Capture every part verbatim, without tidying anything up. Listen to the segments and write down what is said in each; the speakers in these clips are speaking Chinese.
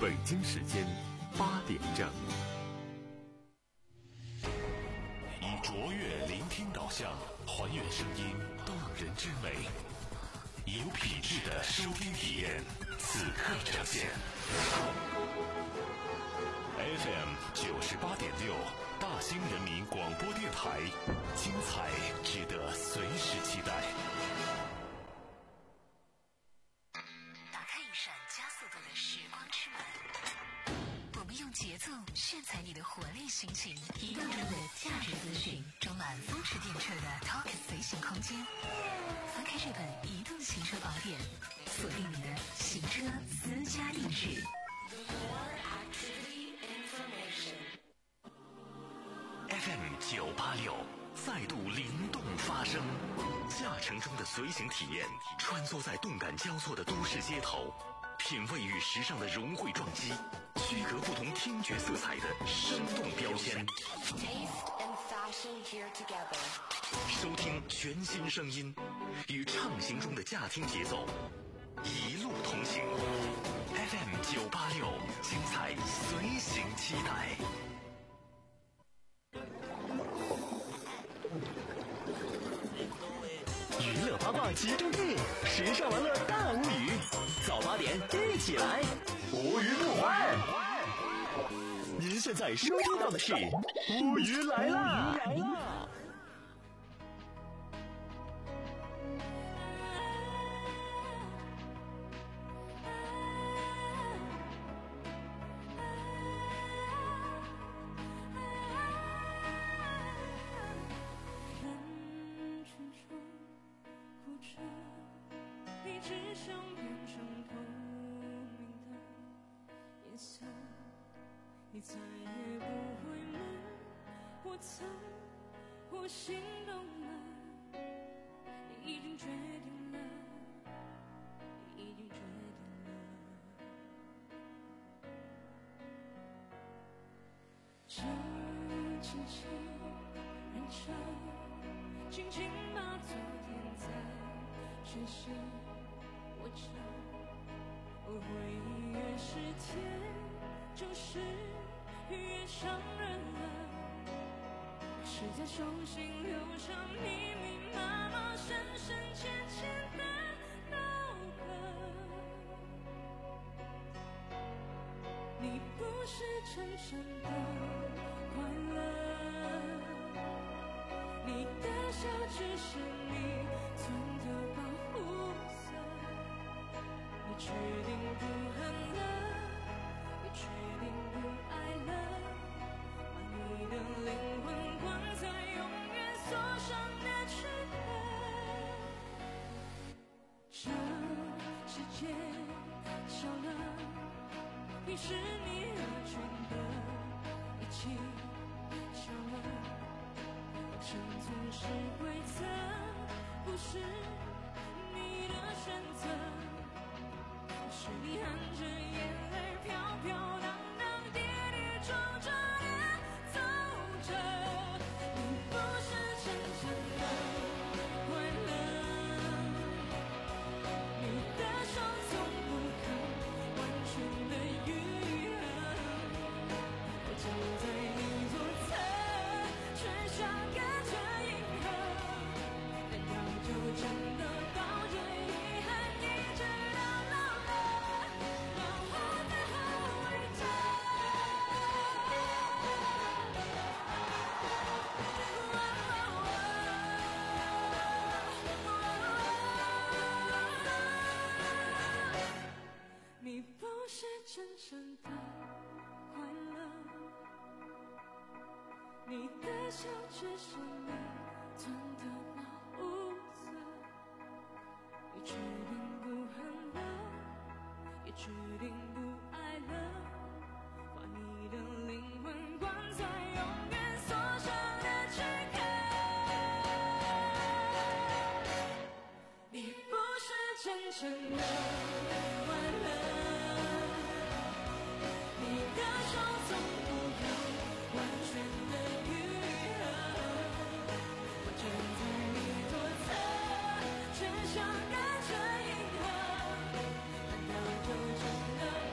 北京时间八点整。 以卓越聆听导向，还原声音动人之美，有品质的收听体验，此刻呈现。F M 九十八点六，大兴人民广播电台，精彩值得随时期待。 打开一扇加速度的时光之门，我们用节奏炫彩你的活力心情，移动中的价值资讯，装满风驰电掣的 Talk 随行空间。翻开这本移动行车宝典，锁定你的行车私家定制。 F M 九八六再度灵动发声，驾乘中的随行体验，穿梭在动感交错的都市街头，品味与时尚的融汇撞击，区隔不同听觉色彩的生动标签。收听全新声音，与畅行中的驾听节奏，一路同行。F M 九八六，精彩随行期待。 娱乐八卦集中地，时尚玩乐大无语。早八点一起来，无鱼不欢。您现在收听到的是无鱼来啦！来啦！ 你再也不会问我曾我心动了，你已经决定了，你已经决定了。这轻轻认真，轻轻把昨天在身上握着，而回忆越是甜，就是越伤人了，是在手心留下密密麻麻、深深浅浅的刀痕。你不是真正的快乐，你的笑只是你存的保护色。你决定不恨了，决定不爱了，把你的灵魂关在永远锁上的躯壳。这世界少了平时你热情的一起，少了好像总是规则，不是你的选择，是你含着眼泪飘飘荡荡跌跌撞撞地走着。你不是真正的快乐，你的手从不肯完全的愈合，我站在你左侧，却像隔着银河，难道就真的抱着遗憾一直到老了？你不是真正的快乐，你的笑只是你存的保护色。你决定不恨了，也决定不爱了，把你的灵魂关在永远锁上的躯壳。你不是真正的快乐，你的手从不肯完全的愈合，我站在你左侧，却像隔着银河，难道就真的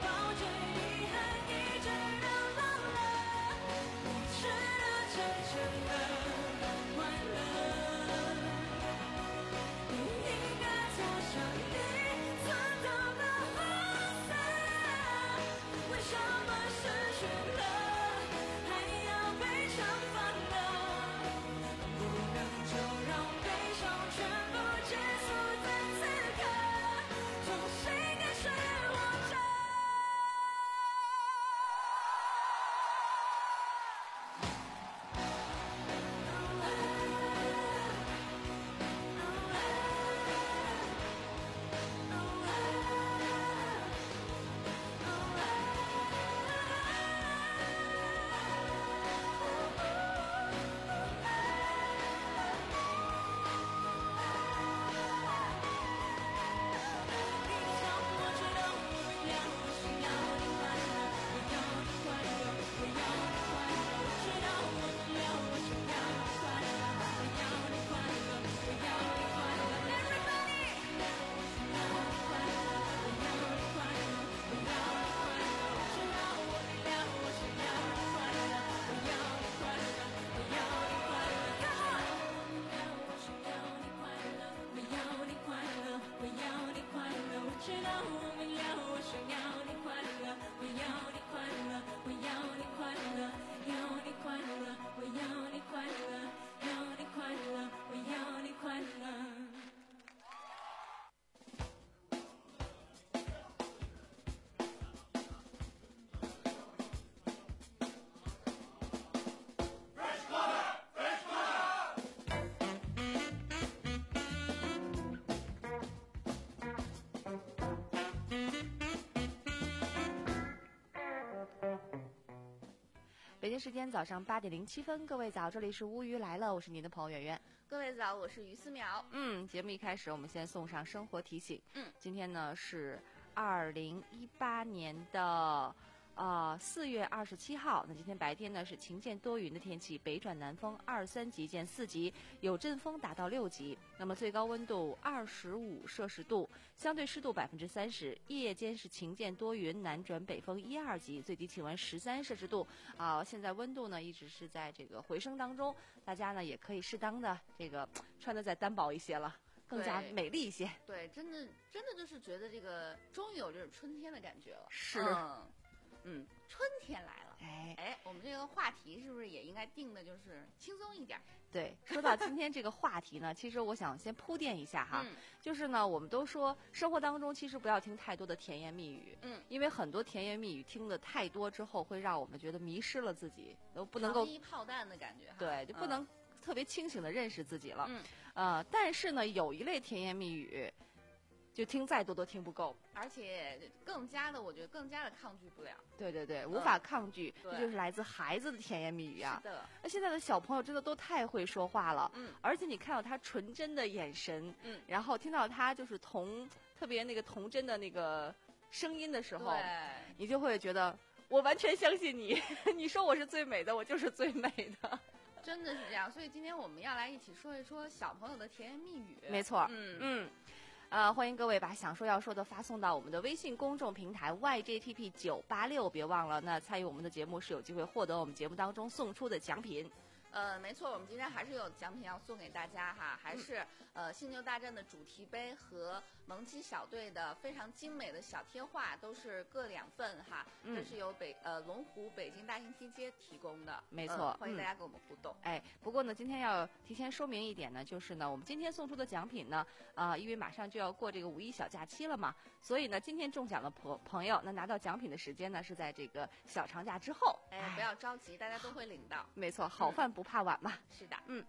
北京时间早上八点零七分，各位早，这里是乌鱼来了，我是您的朋友圆圆。 各位早，我是于思淼。 嗯，节目一开始，我们先送上生活提醒。 嗯， 今天呢是二零一八年的。呃，四月二十七号，那今天白天呢是晴间多云的天气，北转南风二三级见四级，有阵风达到六级。那么最高温度二十五摄氏度，相对湿度百分之三十。夜间是晴间多云，南转北风一二级，最低气温十三摄氏度。啊、呃，现在温度呢一直是在这个回升当中，大家呢也可以适当的这个穿的再单薄一些了。更加美丽一些。 对，真的真的就是觉得这个终于有这种春天的感觉了。 是。 嗯嗯，春天来了， 哎哎，我们这个话题是不是也应该定的就是轻松一点？ 对，说到今天这个话题呢，其实我想先铺垫一下哈， 嗯、 就是呢，我们都说生活当中其实不要听太多的甜言蜜语， 嗯， 因为很多甜言蜜语听的太多之后，会让我们觉得迷失了自己，都不能够糖衣炮弹的感觉哈， 对，就不能特别清醒的认识自己了， 嗯， 呃，但是呢，有一类甜言蜜语。就听再多都听不够， 而且更加的，我觉得更加的抗拒不了。 对对对，无法抗拒， 嗯、 这就是来自孩子的甜言蜜语啊。 是的， 那现在的小朋友真的都太会说话了， 嗯， 而且你看到他纯真的眼神， 嗯， 然后听到他就是童特别那个童真的那个声音的时候，你就会觉得我完全相信你，你说我是最美的，我就是最美的。 真的是这样，所以今天我们要来一起说一说小朋友的甜言蜜语。 没错， 嗯嗯。呃，欢迎各位把想说要说的发送到我们的微信公众平台 Y J T P 九八六，别忘了，那参与我们的节目是有机会获得我们节目当中送出的奖品。 呃，没错，我们今天还是有奖品要送给大家哈，还是、嗯、呃星球大战的主题杯和萌鸡小队的非常精美的小贴画，都是各两份哈。 嗯、 这是由北呃龙湖北京大型梯街提供的， 没错、呃， 欢迎大家跟我们互动。 哎，不过呢，今天要提前说明一点呢，就是呢，我们今天送出的奖品呢，啊、呃，因为马上就要过这个五一小假期了嘛，所以呢，今天中奖的朋朋友，那拿到奖品的时间呢是在这个小长假之后。 哎，不要着急，大家都会领到。 没错，好饭不怕晚嘛。 嗯是的， 嗯。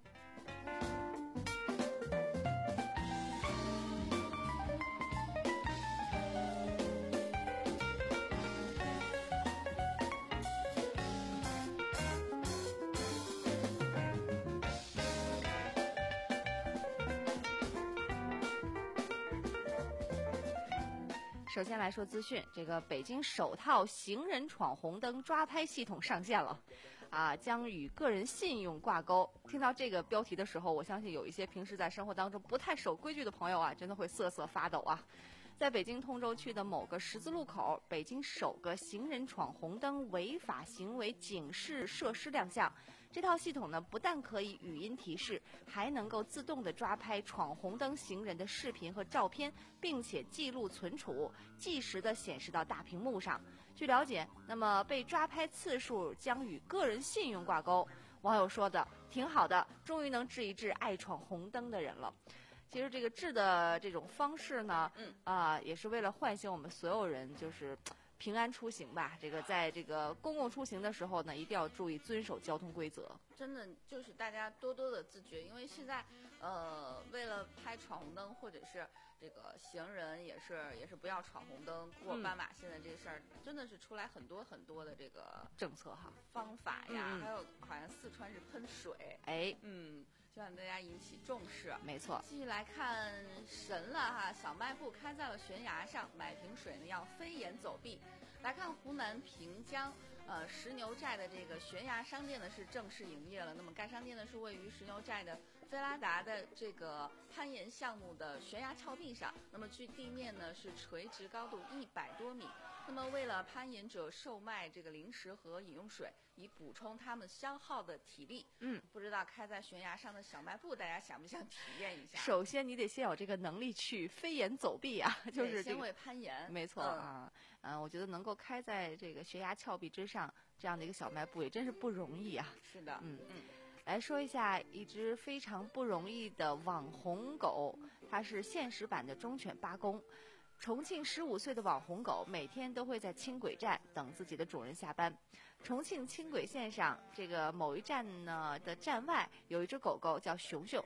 首先来说资讯，这个北京首套行人闯红灯抓拍系统上线了，啊，将与个人信用挂钩。听到这个标题的时候，我相信有一些平时在生活当中不太守规矩的朋友啊，真的会瑟瑟发抖啊。在北京通州区的某个十字路口，北京首个行人闯红灯违法行为警示设施亮相。这套系统呢，不但可以语音提示，还能够自动的抓拍闯红灯行人的视频和照片，并且记录存储，即时的显示到大屏幕上。据了解，那么被抓拍次数将与个人信用挂钩。网友说的挺好的，终于能治一治爱闯红灯的人了。其实这个治的这种方式呢， 嗯啊、呃，也是为了唤醒我们所有人，就是平安出行吧。这个在这个公共出行的时候呢，一定要注意遵守交通规则。 真的就是大家多多的自觉，因为现在呃，为了拍闯红灯或者是这个行人也是也是不要闯红灯过斑马线的这事儿、嗯，真的是出来很多很多的这个政策哈方法呀， 嗯、 还有好像四川是喷水， 哎， 嗯。希望大家引起重视。 没错， 继续来看神了哈，小卖部开在了悬崖上，买瓶水呢要飞檐走壁。来看湖南平江呃石牛寨的这个悬崖商店呢是正式营业了。那么该商店呢是位于石牛寨的菲拉达的这个攀岩项目的悬崖峭壁上，那么距地面呢是垂直高度一百多米。那么为了攀岩者售卖这个零食和饮用水，以补充他们消耗的体力。 嗯， 不知道开在悬崖上的小卖部，大家想不想体验一下？ 首先你得先有这个能力去飞檐走壁啊，就是这个先会攀岩。 没错、嗯、啊，嗯，我觉得能够开在这个悬崖峭壁之上这样的一个小卖部也真是不容易啊。 是的， 嗯嗯。 来说一下一只非常不容易的网红狗，它是现实版的忠犬八公。重庆十五岁的网红狗每天都会在轻轨站等自己的主人下班。重庆轻轨线上这个某一站呢的站外有一只狗狗叫熊熊，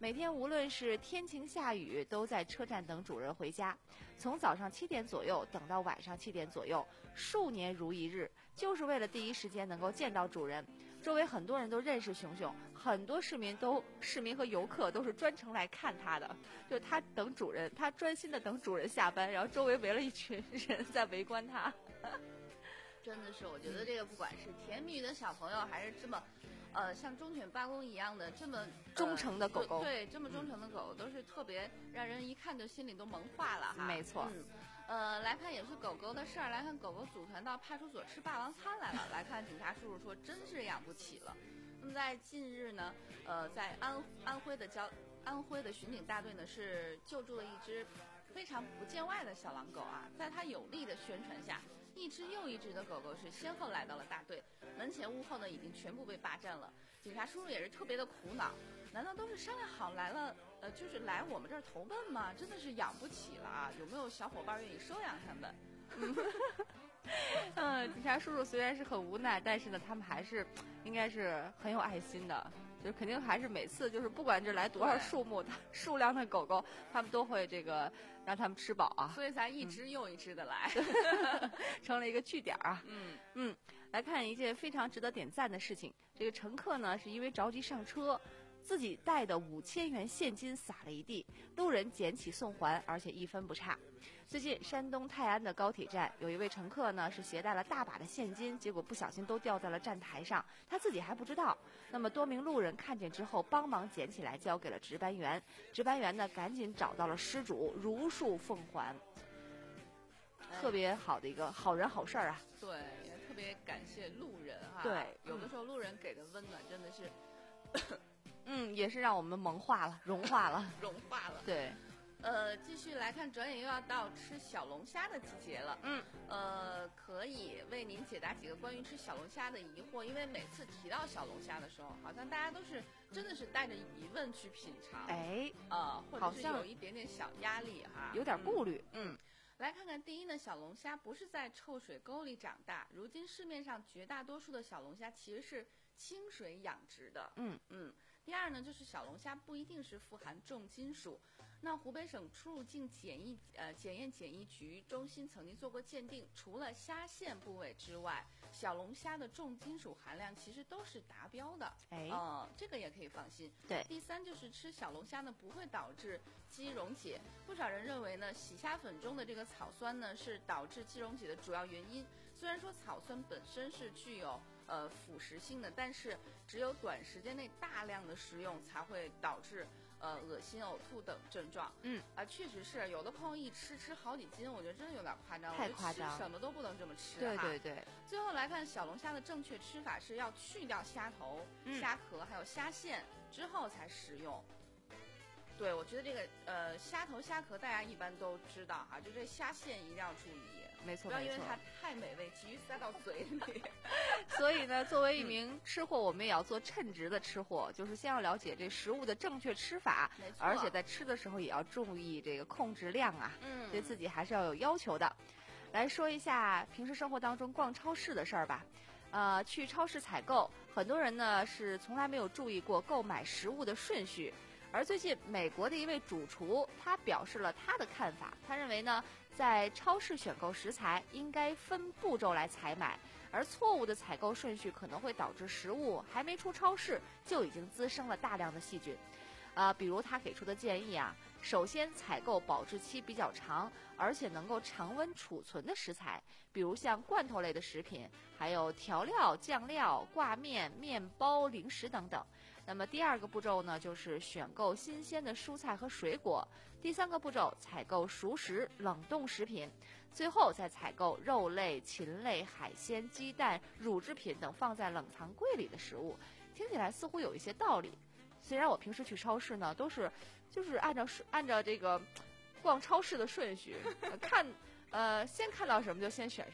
每天无论是天晴下雨，都在车站等主人回家，从早上七点左右等到晚上七点左右，数年如一日，就是为了第一时间能够见到主人。周围很多人都认识熊熊，很多市民都市民和游客都是专程来看他的，就是他等主人，他专心的等主人下班，然后周围围了一群人在围观他。 真的是，我觉得这个不管是甜蜜的小朋友，还是这么，呃，像忠犬八公一样的这么、呃、 忠诚的狗狗， 对，这么忠诚的狗狗，都是特别让人一看就心里都萌化了哈。 没错。 嗯，呃，来看也是狗狗的事儿，来看狗狗组团到派出所吃霸王餐来了。来看警察叔叔说，真是养不起了。那么在近日呢，呃，在安安徽的交安徽的巡警大队呢是救助了一只非常不见外的小狼狗啊，在他有力的宣传下，一只又一只的狗狗是先后来到了大队，门前屋后呢已经全部被霸占了。警察叔叔也是特别的苦恼，难道都是商量好来了，呃，就是来我们这儿投奔吗？真的是养不起了啊！有没有小伙伴愿意收养他们？ 嗯，嗯，警察叔叔虽然是很无奈，但是呢，他们还是应该是很有爱心的。就是肯定还是每次就是不管这来多少数目的数量的狗狗，他们都会这个让他们吃饱啊， 所以才一只又一只的来， 嗯、成了一个据点啊。 嗯嗯，来看一件非常值得点赞的事情，这个乘客呢是因为着急上车，自己带的五千元现金撒了一地，路人捡起送还，而且一分不差。最近山东泰安的高铁站有一位乘客呢是携带了大把的现金，结果不小心都掉在了站台上，他自己还不知道。那么多名路人看见之后帮忙捡起来交给了值班员，值班员呢赶紧找到了失主，如数奉还。特别好的一个好人好事儿啊。 对，也特别感谢路人哈。 对， 有的时候路人给的温暖真的是嗯，也是让我们萌化了，融化了， 融化了。 对， 呃，继续来看，转眼又要到吃小龙虾的季节了。 嗯， 呃，可以为您解答几个关于吃小龙虾的疑惑，因为每次提到小龙虾的时候，好像大家都是真的是带着疑问去品尝， 哎， 呃，或者是有一点点小压力哈， 有点顾虑。 嗯。嗯，来看看，第一呢，小龙虾不是在臭水沟里长大，如今市面上绝大多数的小龙虾其实是清水养殖的。 嗯嗯。第二呢，就是小龙虾不一定是富含重金属。那湖北省出入境检疫呃检验检疫局中心曾经做过鉴定，除了虾线部位之外，小龙虾的重金属含量其实都是达标的。 哎， 呃，这个也可以放心。 对。 第三就是吃小龙虾呢不会导致肌溶解，不少人认为呢洗虾粉中的这个草酸呢是导致肌溶解的主要原因。虽然说草酸本身是具有呃腐蚀性的，但是只有短时间内大量的食用才会导致呃恶心、呕吐等症状。 嗯啊、呃，确实是有的朋友一吃吃好几斤，我觉得真的有点夸张。 太夸张， 吃什么都不能这么吃。 对对对。 最后来看小龙虾的正确吃法是要去掉虾头、 嗯、 虾壳还有虾线之后才食用。对，我觉得这个呃虾头虾壳大家一般都知道哈，就这虾线一定要注意， 没错， 不要因为它太美味急于塞到嘴里。 所以呢，作为一名吃货，嗯、我们也要做称职的吃货，就是先要了解这食物的正确吃法，而且在吃的时候也要注意这个控制量啊， 嗯， 对自己还是要有要求的。来说一下平时生活当中逛超市的事儿吧。呃，去超市采购，很多人呢是从来没有注意过购买食物的顺序。而最近，美国的一位主厨他表示了他的看法，他认为呢，在超市选购食材应该分步骤来采买，而错误的采购顺序可能会导致食物还没出超市就已经滋生了大量的细菌。啊、呃，比如他给出的建议啊，首先采购保质期比较长，而且能够常温储存的食材，比如像罐头类的食品，还有调料、酱料、挂面、面包、零食等等。那么第二个步骤呢，就是选购新鲜的蔬菜和水果。第三个步骤，采购熟食、冷冻食品。最后再采购肉类、禽类、海鲜、鸡蛋、乳制品等放在冷藏柜里的食物。听起来似乎有一些道理。虽然我平时去超市呢，都是就是按照按照这个逛超市的顺序，呃、看呃先看到什么就先选什么。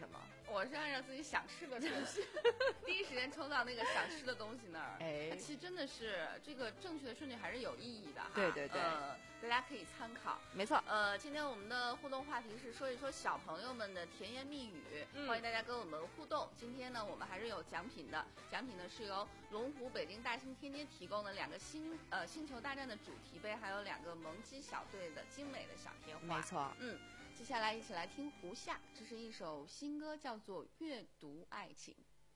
我是按照自己想吃的顺序，第一时间冲到那个想吃的东西那儿。 哎， 其实真的是这个正确的顺序还是有意义的哈。 对对对， 呃，大家可以参考。 没错。 呃，今天我们的互动话题是说一说小朋友们的甜言蜜语，嗯、欢迎大家跟我们互动。今天呢，我们还是有奖品的，奖品呢是由龙湖北京大兴天街提供的两个星呃星球大战的主题杯，还有两个萌鸡小队的精美的小贴画。 没错。 嗯。接下来一起来听胡夏，这是一首新歌，叫做《阅读爱情》。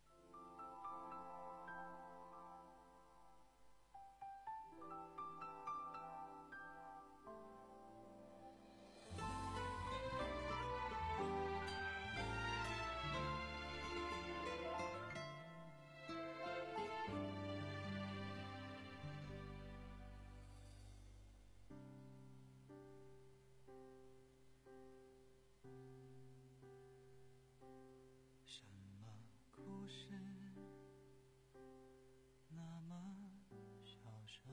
什么故事那么小声，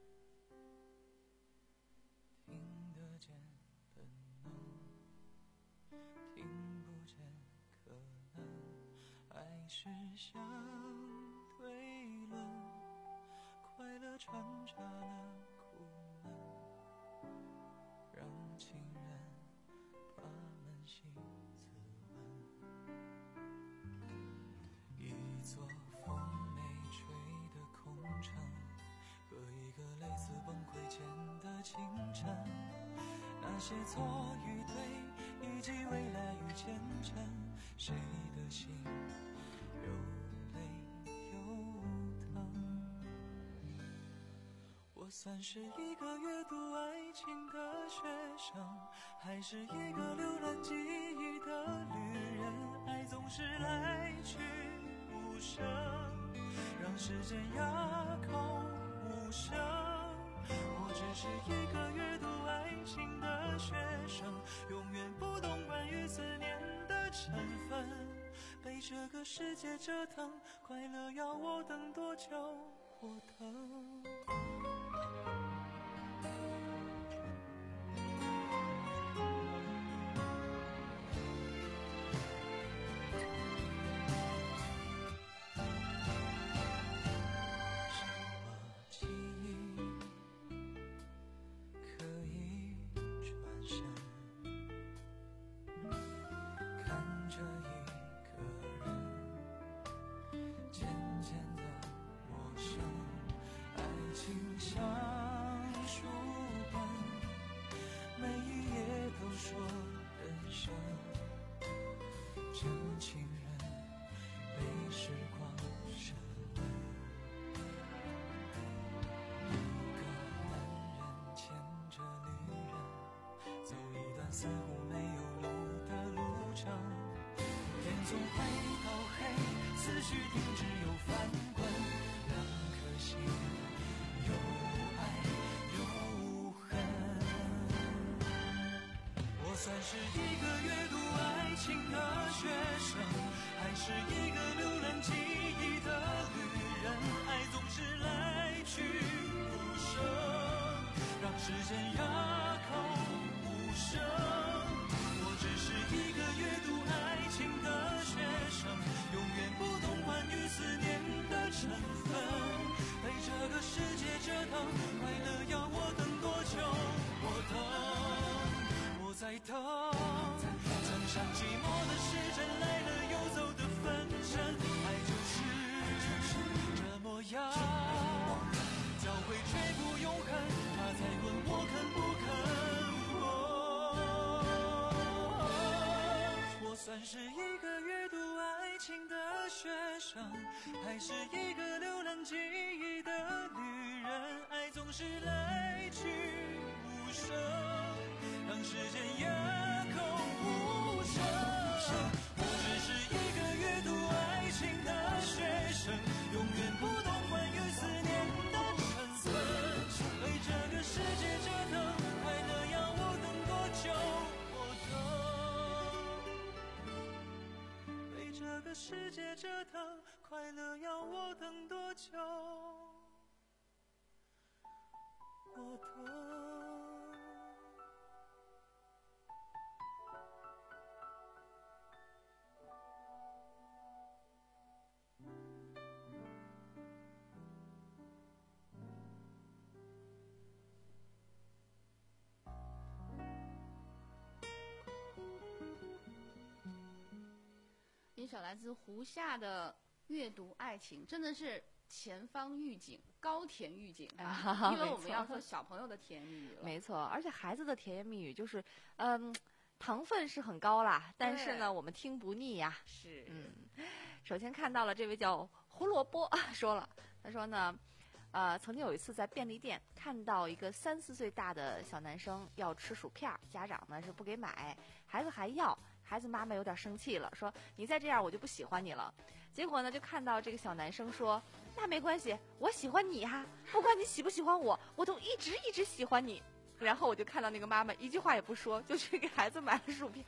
听得见本能，听不见可能，爱是相对论，快乐穿插了苦闷，让情人把扪心自问。一座风没吹的空城，和一个类似崩溃前的清晨，那些错与对以及未来与前程，谁的心又累又疼。我算是一个阅读爱情的学生，还是一个浏览记忆的旅人？爱总是来去无声，让时间哑口无声。我只是一个阅读爱情的学生，永远不懂关于思念的成分，被这个世界折腾，快乐要我等多久我等。真情人被时光深温，一个男人牵着女人，走一段似乎没有路的路程。天从灰到黑，思绪停止又翻滚，两颗心有爱有恨。我算是一个阅读爱情的学生，还是一个浏览记忆的旅人？爱总是来去无声，让时间哑口无声。我只是一个阅读爱情的学生，永远不懂关于思念的成分，被这个世界折腾，快乐要我等多久我等，我在等。曾像寂寞的时针，来了又走的分针，爱就是这模样，交汇却不永恒，他才问我肯不肯。哦，我算是一个阅读爱情的学生，还是一个浏览记忆的旅人？爱总是来去无声，让时间哑口无声。我只是一个阅读爱情的学生，永远不懂关于思念的成分，被这个世界折腾，快乐要我等多久我等，被这个世界折腾，快乐要我等多久我等。 小来自湖夏的阅读爱情，真的是前方预警，高甜预警啊！因为我们要做小朋友的甜言蜜语了。 没错，而且孩子的甜言蜜语就是，嗯，糖分是很高啦，但是呢，我们听不腻呀。 是， 嗯，首先看到了这位叫胡萝卜说了，他说呢。呃，曾经有一次在便利店看到一个三四岁大的小男生要吃薯片，家长呢是不给买，孩子还要，孩子妈妈有点生气了，说你再这样我就不喜欢你了。结果呢就看到这个小男生说，那没关系，我喜欢你哈、啊，不管你喜不喜欢我，我都一直一直喜欢你。然后我就看到那个妈妈一句话也不说，就去给孩子买了薯片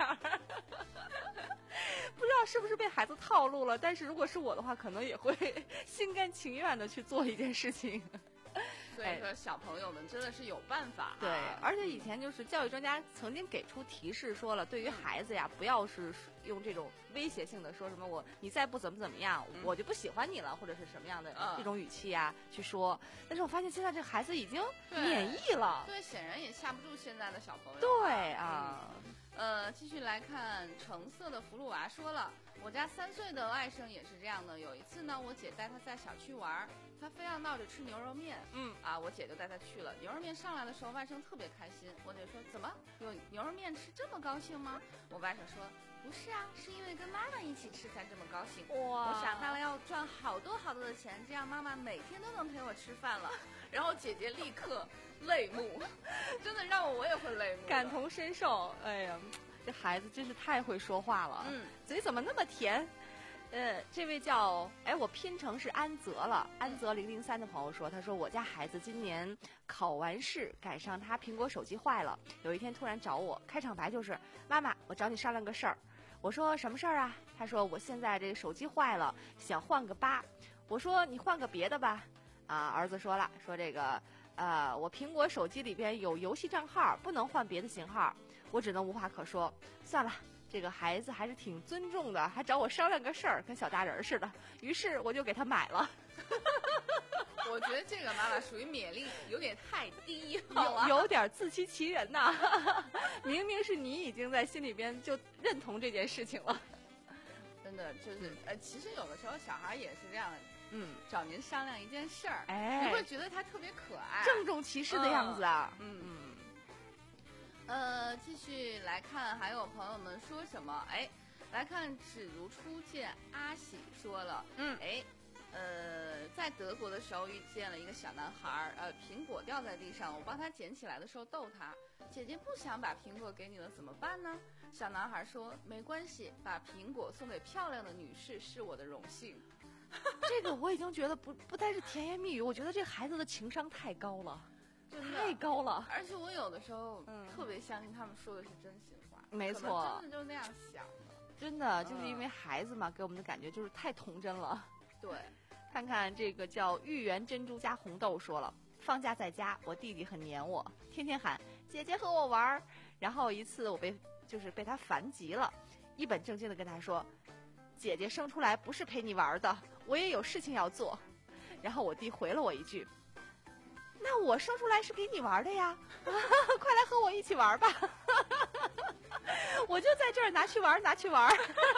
不知道是不是被孩子套路了，但是如果是我的话，可能也会心甘情愿的去做一件事情。 所以说，小朋友们真的是有办法、啊。 对，而且以前就是教育专家曾经给出提示，说了，对于孩子呀，不要是用这种威胁性的说什么我你再不怎么怎么样，嗯、我就不喜欢你了，或者是什么样的这种语气呀、嗯、去说。但是我发现现在这个孩子已经免疫了。 对，对显然也吓不住现在的小朋友。 对啊。 嗯呃，继续来看橙色的葫芦娃说了，我家三岁的外甥也是这样的。有一次呢，我姐带他在小区玩，他非要闹着吃牛肉面，嗯啊，我姐就带他去了。牛肉面上来的时候，外甥特别开心。我姐说，怎么有牛肉面吃这么高兴吗？我外甥说，不是啊，是因为跟妈妈一起吃才这么高兴。哇！我想到了要赚好多好多的钱，这样妈妈每天都能陪我吃饭了。然后姐姐立刻泪目，真的让我我也会泪目， 感同身受。哎呀，这孩子真是太会说话了，嗯，嘴怎么那么甜？呃，这位叫哎，我拼成是安泽了，安泽零零三的朋友说，他说我家孩子今年考完试，赶上他苹果手机坏了，有一天突然找我，开场白就是妈妈，我找你商量个事儿。我说什么事儿啊？他说我现在这个手机坏了，想换个八。我说你换个别的吧。啊，儿子说了，说这个，呃，我苹果手机里边有游戏账号，不能换别的型号，我只能无话可说。算了，这个孩子还是挺尊重的，还找我商量个事儿，跟小大人似的。于是我就给他买了。 我觉得这个妈妈属于免力有点太低， 有有点自欺欺人呐。明明是你已经在心里边就认同这件事情了。 真的就是呃，其实有的时候小孩也是这样的。 嗯， 找您商量一件事儿， 哎， 你会觉得他特别可爱， 郑重其事的样子啊。 嗯嗯。呃，继续来看，还有朋友们说什么？哎，来看只如初见，阿喜说了，嗯，哎，呃，在德国的时候遇见了一个小男孩，呃，苹果掉在地上，我帮他捡起来的时候逗他，姐姐不想把苹果给你了，怎么办呢？小男孩说，没关系，把苹果送给漂亮的女士是我的荣幸。 这个我已经觉得不不单是甜言蜜语，我觉得这孩子的情商太高了，太高了。 而且我有的时候、嗯、特别相信他们说的是真心话， 没错， 真的就那样想的。 真的就是因为孩子嘛，给我们的感觉就是太童真了。 对， 看看这个叫芋圆珍珠加红豆说了，放假在家，我弟弟很黏我，天天喊姐姐和我玩，然后一次我被就是被他烦极了，一本正经的跟他说。姐姐生出来不是陪你玩的，我也有事情要做。然后我弟回了我一句：“那我生出来是给你玩的呀，快来和我一起玩吧。”我就在这儿拿去玩，拿去玩。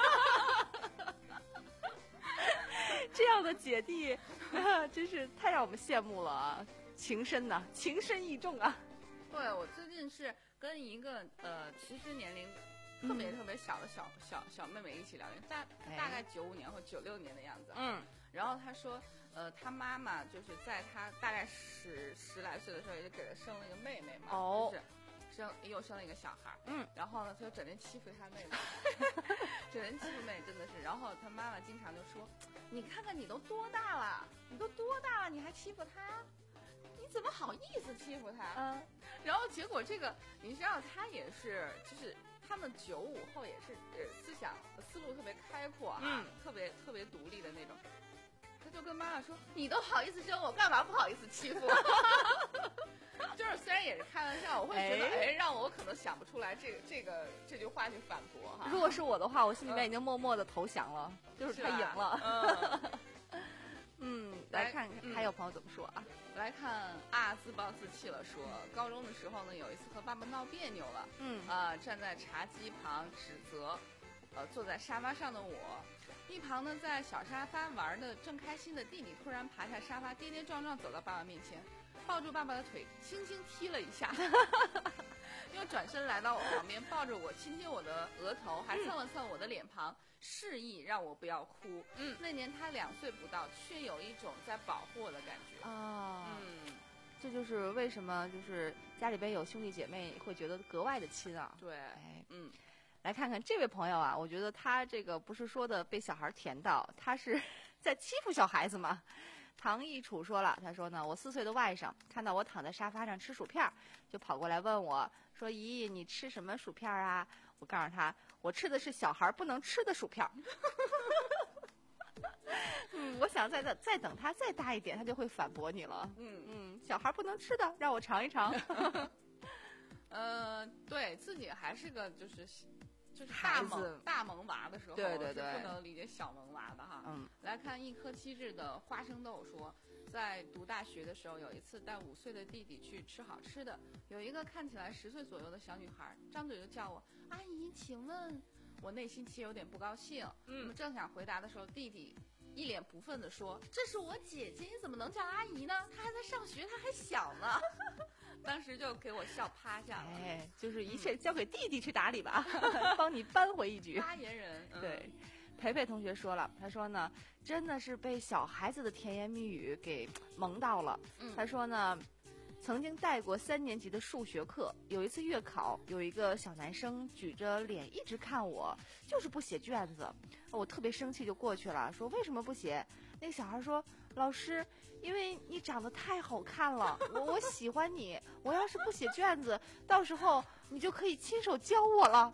这样的姐弟，啊、真是太让我们羡慕了啊！情深呐、啊，情深意重啊。 对，我最近是跟一个呃，其实年龄。特别特别小的小小小妹妹一起聊天，大大概九五年或九六年的样子。嗯，然后她说，呃，她妈妈就是在她大概十十来岁的时候，也就给她生了一个妹妹嘛，哦、就是生又生了一个小孩。嗯，然后呢，她就整天欺负她妹妹，整天欺负妹妹真的是。然后她妈妈经常就说：“你看看你都多大了，你都多大了，你还欺负她？你怎么好意思欺负她？”嗯，然后结果这个你知道，她也是就是。他们九五后也是呃思想思路特别开阔哈、啊嗯，特别特别独立的那种。他就跟妈妈说：“你都好意思生我，干嘛不好意思欺负？”就是虽然也是开玩笑，我会觉得哎，让我可能想不出来这个这个这句话去反驳哈。 如果是我的话，我心里面已经默默的投降了，嗯、就是他赢了。嗯, 嗯，来看看还有朋友怎么说啊？ 来看啊，自暴自弃了说，高中的时候呢，有一次和爸爸闹别扭了，嗯啊、呃，站在茶几旁指责，呃，坐在沙发上的我， 一旁呢在小沙发玩的正开心的弟弟突然爬下沙发，跌跌撞撞走到爸爸面前，抱住爸爸的腿，轻轻踢了一下，又转身来到我旁边，抱着我，亲亲我的额头，还蹭了蹭我的脸庞，示意让我不要哭。嗯，那年他两岁不到，却有一种在保护我的感觉。 哦， 嗯， 这就是为什么就是家里边有兄弟姐妹会觉得格外的亲啊。 对， 哎， 嗯。 来看看这位朋友啊，我觉得他这个不是说的被小孩甜到，他是在欺负小孩子嘛。唐一楚说了，他说呢，我四岁的外甥看到我躺在沙发上吃薯片，就跑过来问我说：“姨，你吃什么薯片啊？”我告诉他，我吃的是小孩不能吃的薯片。嗯，我想再等再等他再大一点，他就会反驳你了。嗯嗯，小孩不能吃的，让我尝一尝。 呃，对自己还是个就是就是大孩子萌大萌娃的时候， 对对对是不能理解小萌娃的哈。 嗯， 来看一颗机智的花生豆说，在读大学的时候，有一次带五岁的弟弟去吃好吃的，有一个看起来十岁左右的小女孩张嘴就叫我阿姨，请问。我内心其实有点不高兴，嗯，正想回答的时候，弟弟一脸不忿地说：“这是我姐姐，你怎么能叫阿姨呢？她还在上学，她还小呢。”当时就给我笑趴下了。 哎，就是一切交给弟弟去打理吧，帮你扳回一局。 发言人，嗯、 对，培培同学说了，他说呢，真的是被小孩子的甜言蜜语给萌到了。嗯、他说呢。曾经带过三年级的数学课，有一次月考，有一个小男生举着脸一直看我，就是不写卷子。我特别生气，就过去了，说为什么不写？那个小孩说，老师，因为你长得太好看了，我我喜欢你，我要是不写卷子，到时候你就可以亲手教我了。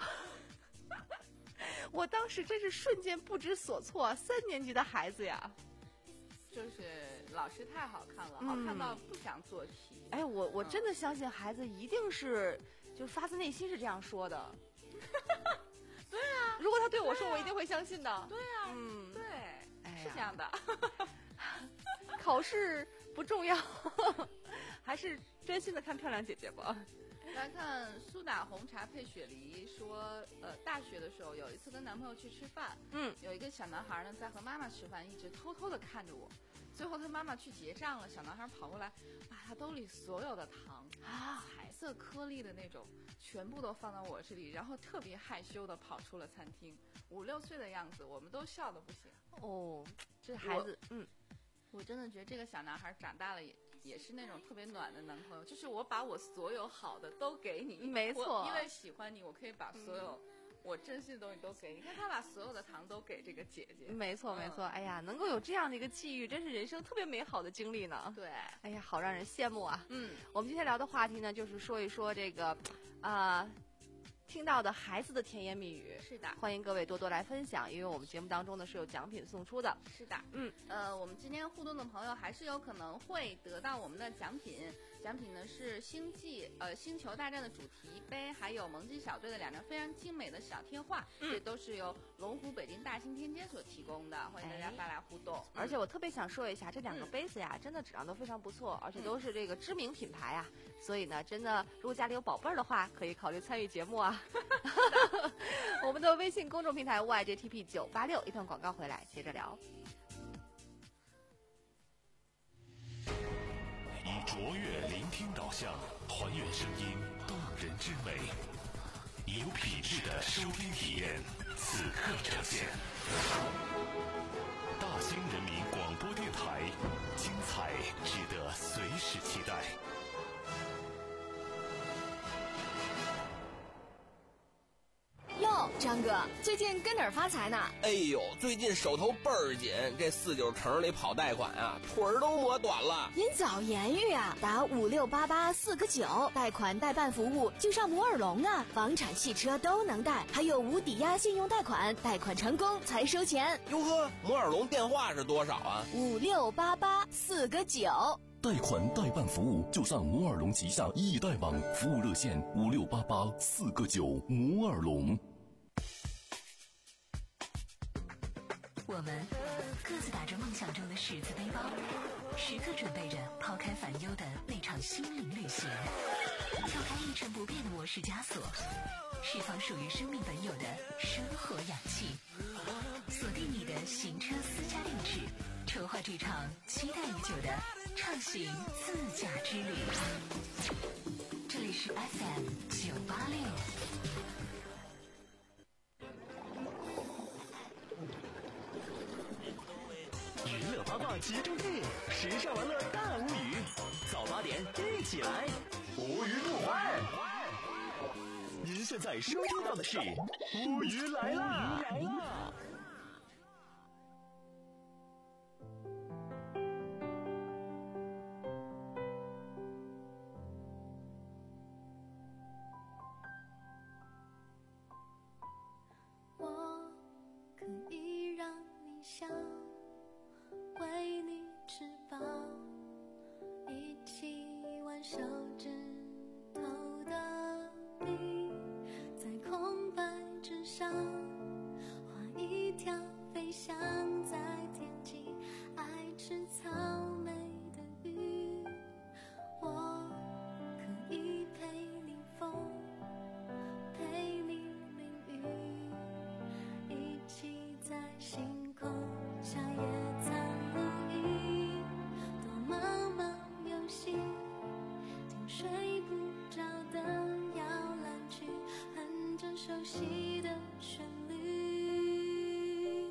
我当时真是瞬间不知所措，三年级的孩子呀。 就是老师太好看了，嗯、好看到不想做题。 哎，我我真的相信孩子一定是，就发自内心是这样说的。 对啊， 如果他对我说，啊、我一定会相信的。 对啊， 嗯， 对， 哎、 是这样的。 考试不重要，还是专心的看漂亮姐姐吧。 来看苏打红茶配雪梨说，呃，大学的时候有一次跟男朋友去吃饭，嗯，有一个小男孩呢在和妈妈吃饭，一直偷偷的看着我。最后他妈妈去结账了，小男孩跑过来，把他兜里所有的糖啊，彩色颗粒的那种，全部都放到我这里，然后特别害羞的跑出了餐厅。五六岁的样子，我们都笑得不行。 哦，这孩子，嗯， 我真的觉得这个小男孩长大了也。也是那种特别暖的男朋友，就是我把我所有好的都给你， 没错， 因为喜欢你，我可以把所有我真心的东西都给你。你看他把所有的糖都给这个姐姐， 没错没错。哎呀，能够有这样的一个际遇，真是人生特别美好的经历呢。 对， 哎呀，好让人羡慕啊。 嗯， 我们今天聊的话题呢，就是说一说这个，啊、呃。听到的孩子的甜言蜜语， 是的， 欢迎各位多多来分享，因为我们节目当中呢是有奖品送出的。 是的，嗯，呃，我们今天互动的朋友还是有可能会得到我们的奖品，奖品呢是星际呃星球大战的主题杯，还有萌鸡小队的两张非常精美的小贴画，嗯、这都是由龙湖北京大兴天阶所提供的，欢迎大家发来互动。 哎、而且我特别想说一下，这两个杯子呀，嗯、真的质量都非常不错，而且都是这个知名品牌啊，嗯、所以呢，真的如果家里有宝贝儿的话，可以考虑参与节目啊。我们的微信公众平台 Y J T P 九八六，一段广告回来接着聊。 以卓越聆听导向，还原声音动人之美，以有品质的收听体验，此刻呈现。大兴人民广播电台，精彩值得随时期待。 哟，张哥，最近跟哪儿发财呢？ 哎呦，最近手头倍儿紧，这四九城里跑贷款啊，腿儿都磨短了。 您早言语啊，打五六八八四个九，贷款代办服务就上摩尔龙啊，房产、汽车都能贷，还有无抵押信用贷款，贷款成功才收钱。 哟呵，摩尔龙电话是多少啊？ 五六八八四个九。 贷款代办服务就上摩尔龙旗下易贷网，服务热线五六八八四个九。摩尔龙。 我们各自打着梦想中的十字背包，时刻准备着抛开烦忧的那场心灵旅行，跳开一成不变的模式枷锁，释放属于生命本有的生活氧气。 锁定你的行车私家定制，筹划这场期待已久的畅行自驾之旅。这里是 F M 九八六。 娱乐八卦集中地，时尚玩乐大无语。早八点一起来，无鱼不欢。您现在收听到的是乌鱼来啦！来啦！ 我可以让你想，为你吃饱，一起玩手指头的笔，在空白纸上画一条飞翔在天际，爱吃草莓的鱼。我可以陪你疯，陪你淋雨，一起在星空下野餐露营，多茫茫游戏，听睡不着的摇篮曲，哼着熟悉的旋律。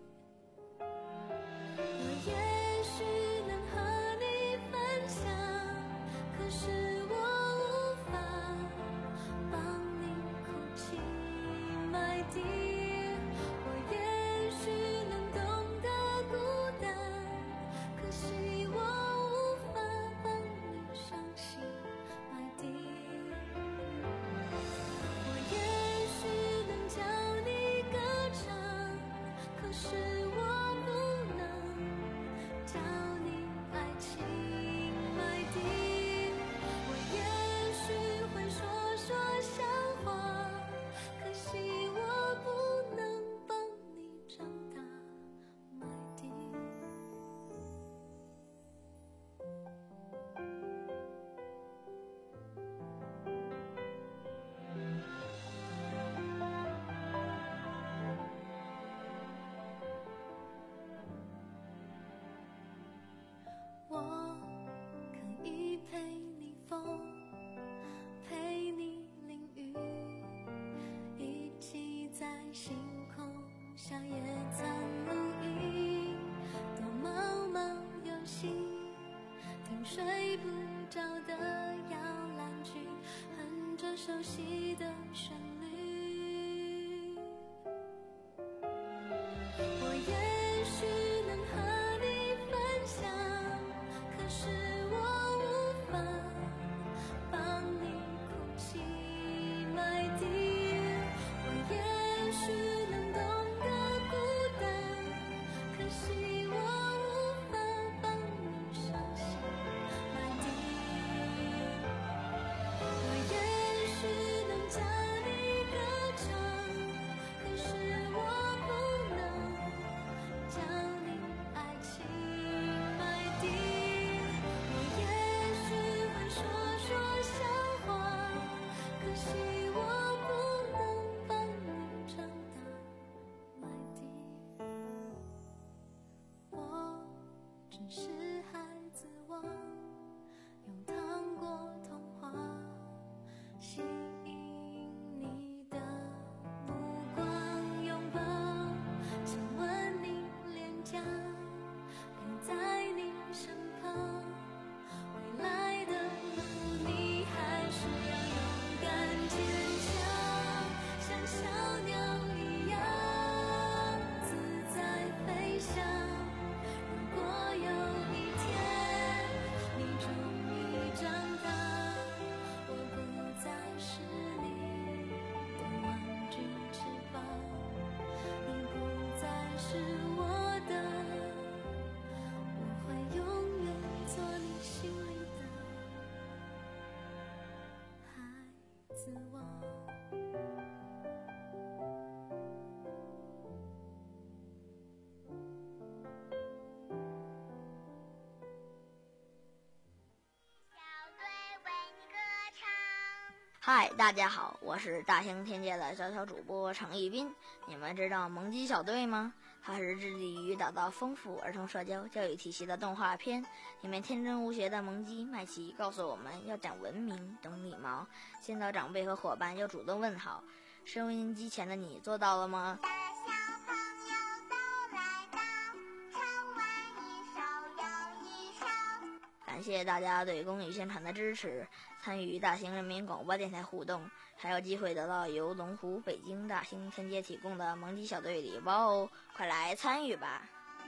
我也许能和你分享，可是我无法帮你哭泣，My dear。我也许能懂得孤单，可惜我无法帮你伤心，My dear。我也许能教你歌唱，可是我不能教你爱情，My dear。我也许会说说笑话，可惜我不能帮你长大，My dear。我可以陪你疯，陪你淋雨，一起在星空下野餐露营，多茫茫游戏，听睡不着的摇篮曲，哼着熟悉的旋律。我也许能和你分享，可是我无法帮你哭泣，My dear。我也许能懂得孤单，可惜我无法帮你伤心，My dear。我也许能教你歌唱，可是我不能教你爱情，My dear。我也许会说说笑话，可惜我不能帮你长大，My dear。我只是孩子王，用糖果童话吸引你的目光，拥抱，亲吻你脸颊，陪在你身旁。未来的路你还是要勇敢坚强，像小鸟一样自在飞翔。如果有一天你终于长大，我不再是你的玩具翅膀，你不再是我的，我会永远做你心里的孩子王。 嗨，大家好，我是大兴天界的小小主播程一斌。你们知道萌鸡小队吗？ 它是致力于打造丰富儿童社交教育体系的动画片。里面天真无邪的萌鸡麦琪告诉我们要讲文明、懂礼貌，见到长辈和伙伴要主动问好。收音机前的你做到了吗？感谢大家对公益宣传的支持，参与大型人民广播电台互动，还有机会得到由龙湖北京大兴天街提供的萌鸡小队礼包哦！快来参与吧！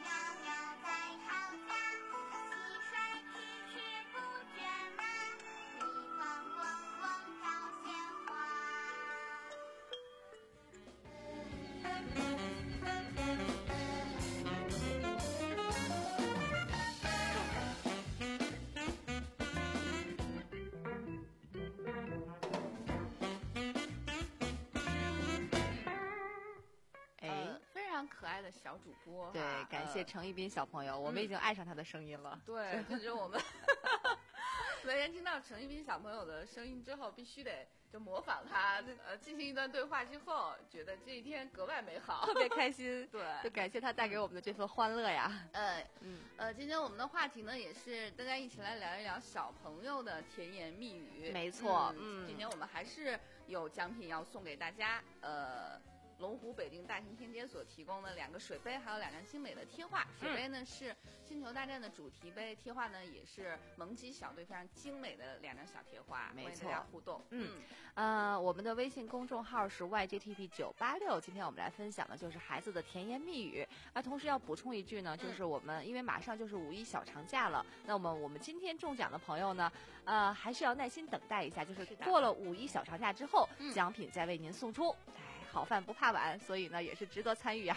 可爱的小主播， 对，感谢程一斌小朋友，我们已经爱上他的声音了。 对，就是我们每天听到程一斌小朋友的声音之后，必须得就模仿他，呃，进行一段对话之后，觉得这一天格外美好， 特别开心。 对， 就感谢他带给我们的这份欢乐呀。 呃，嗯，呃，今天我们的话题呢，也是大家一起来聊一聊小朋友的甜言蜜语。 没错， 嗯，今天我们还是有奖品要送给大家，呃。龙湖北京大型天街所提供的两个水杯，还有两张精美的贴画。水杯呢、嗯、是星球大战的主题杯，贴画呢也是萌鸡小队非常精美的两张小贴画， 没错， 欢迎大家互动。 嗯，呃，我们的微信公众号是 Y J T P 九八六，今天我们来分享的就是孩子的甜言蜜语。啊，同时要补充一句呢，就是我们、嗯、因为马上就是五一小长假了，那么我们今天中奖的朋友呢，呃，还是要耐心等待一下，就是过了五一小长假之后， 嗯、 奖品再为您送出。好饭不怕晚，所以呢也是值得参与啊。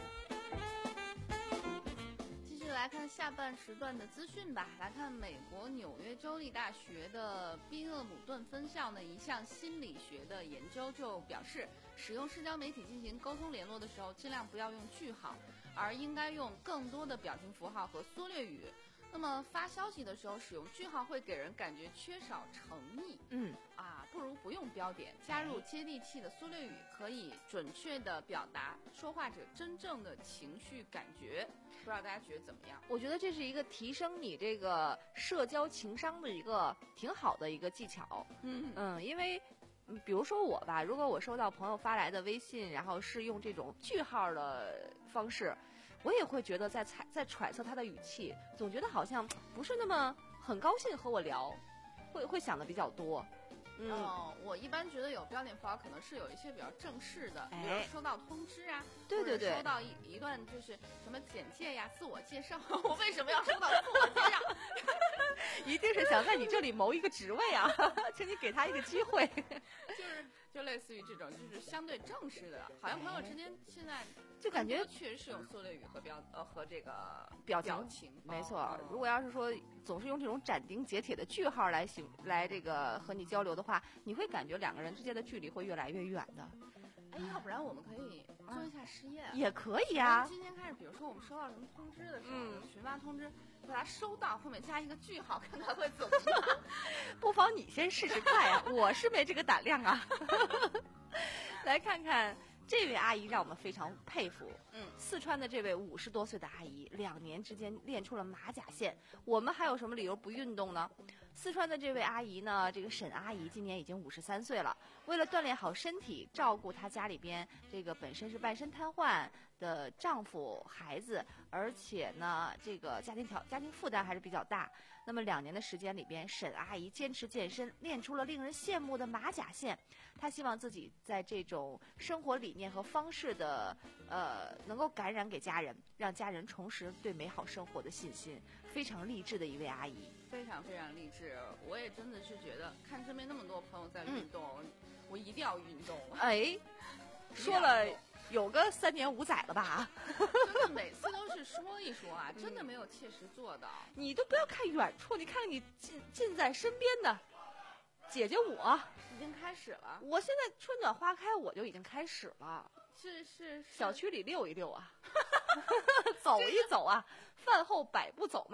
继续来看下半时段的资讯吧。来看美国纽约州立大学的宾厄姆顿分校呢一项心理学的研究就表示，使用社交媒体进行沟通联络的时候，尽量不要用句号，而应该用更多的表情符号和缩略语。那么发消息的时候使用句号会给人感觉缺少诚意， 嗯啊，不如不用标点，加入接地气的缩略语，可以准确地表达说话者真正的情绪感觉。不知道大家觉得怎么样？ 我觉得这是一个提升你这个社交情商的一个挺好的一个技巧。 嗯嗯，因为比如说我吧，如果我收到朋友发来的微信，然后是用这种句号的方式，我也会觉得在猜在揣测他的语气，总觉得好像不是那么很高兴和我聊，会会想的比较多。嗯、 哦，我一般觉得有标点符号可能是有一些比较正式的，比如收到通知啊， 对对对， 收到一一段就是什么简介呀、自我介绍，我为什么要收到自我介绍？ 一定是想在你这里谋一个职位啊，请你给他一个机会。 就是就类似于这种，就是相对正式的，好像朋友之间现在就感觉确实是用缩略语和标呃和这个表情，表情没错、 哦。 如果要是说总是用这种斩钉截铁的句号来行来这个和你交流的话，你会感觉两个人之间的距离会越来越远的。 哎，要不然我们可以做一下实验， 也可以啊。 今天开始，比如说我们收到什么通知的时候， 嗯， 群发通知，把它收到后面加一个句号，看看会怎么样。 不妨你先试试看呀、啊，我是没这个胆量啊。来看看这位阿姨，让我们非常佩服。 嗯， 四川的这位五十多岁的阿姨，两年之间练出了马甲线。我们还有什么理由不运动呢？四川的这位阿姨呢，这个沈阿姨今年已经五十三岁了。为了锻炼好身体，照顾她家里边这个本身是半身瘫痪的丈夫、孩子，而且呢，这个家庭条家庭负担还是比较大。那么两年的时间里边，沈阿姨坚持健身，练出了令人羡慕的马甲线。她希望自己在这种生活理念和方式的呃，能够感染给家人，让家人重拾对美好生活的信心。非常励志的一位阿姨。 非常非常励志，我也真的是觉得看身边那么多朋友在运动，嗯、我一定要运动。 哎，说了有个三年五载了吧？ 真的每次都是说一说啊，真的没有切实做到。 你都不要看远处，你看看你近近在身边的姐姐我， 已经开始了。 我现在春暖花开，我就已经开始了。 是是， 小区里溜一溜啊，走一走啊，饭后百步走嘛。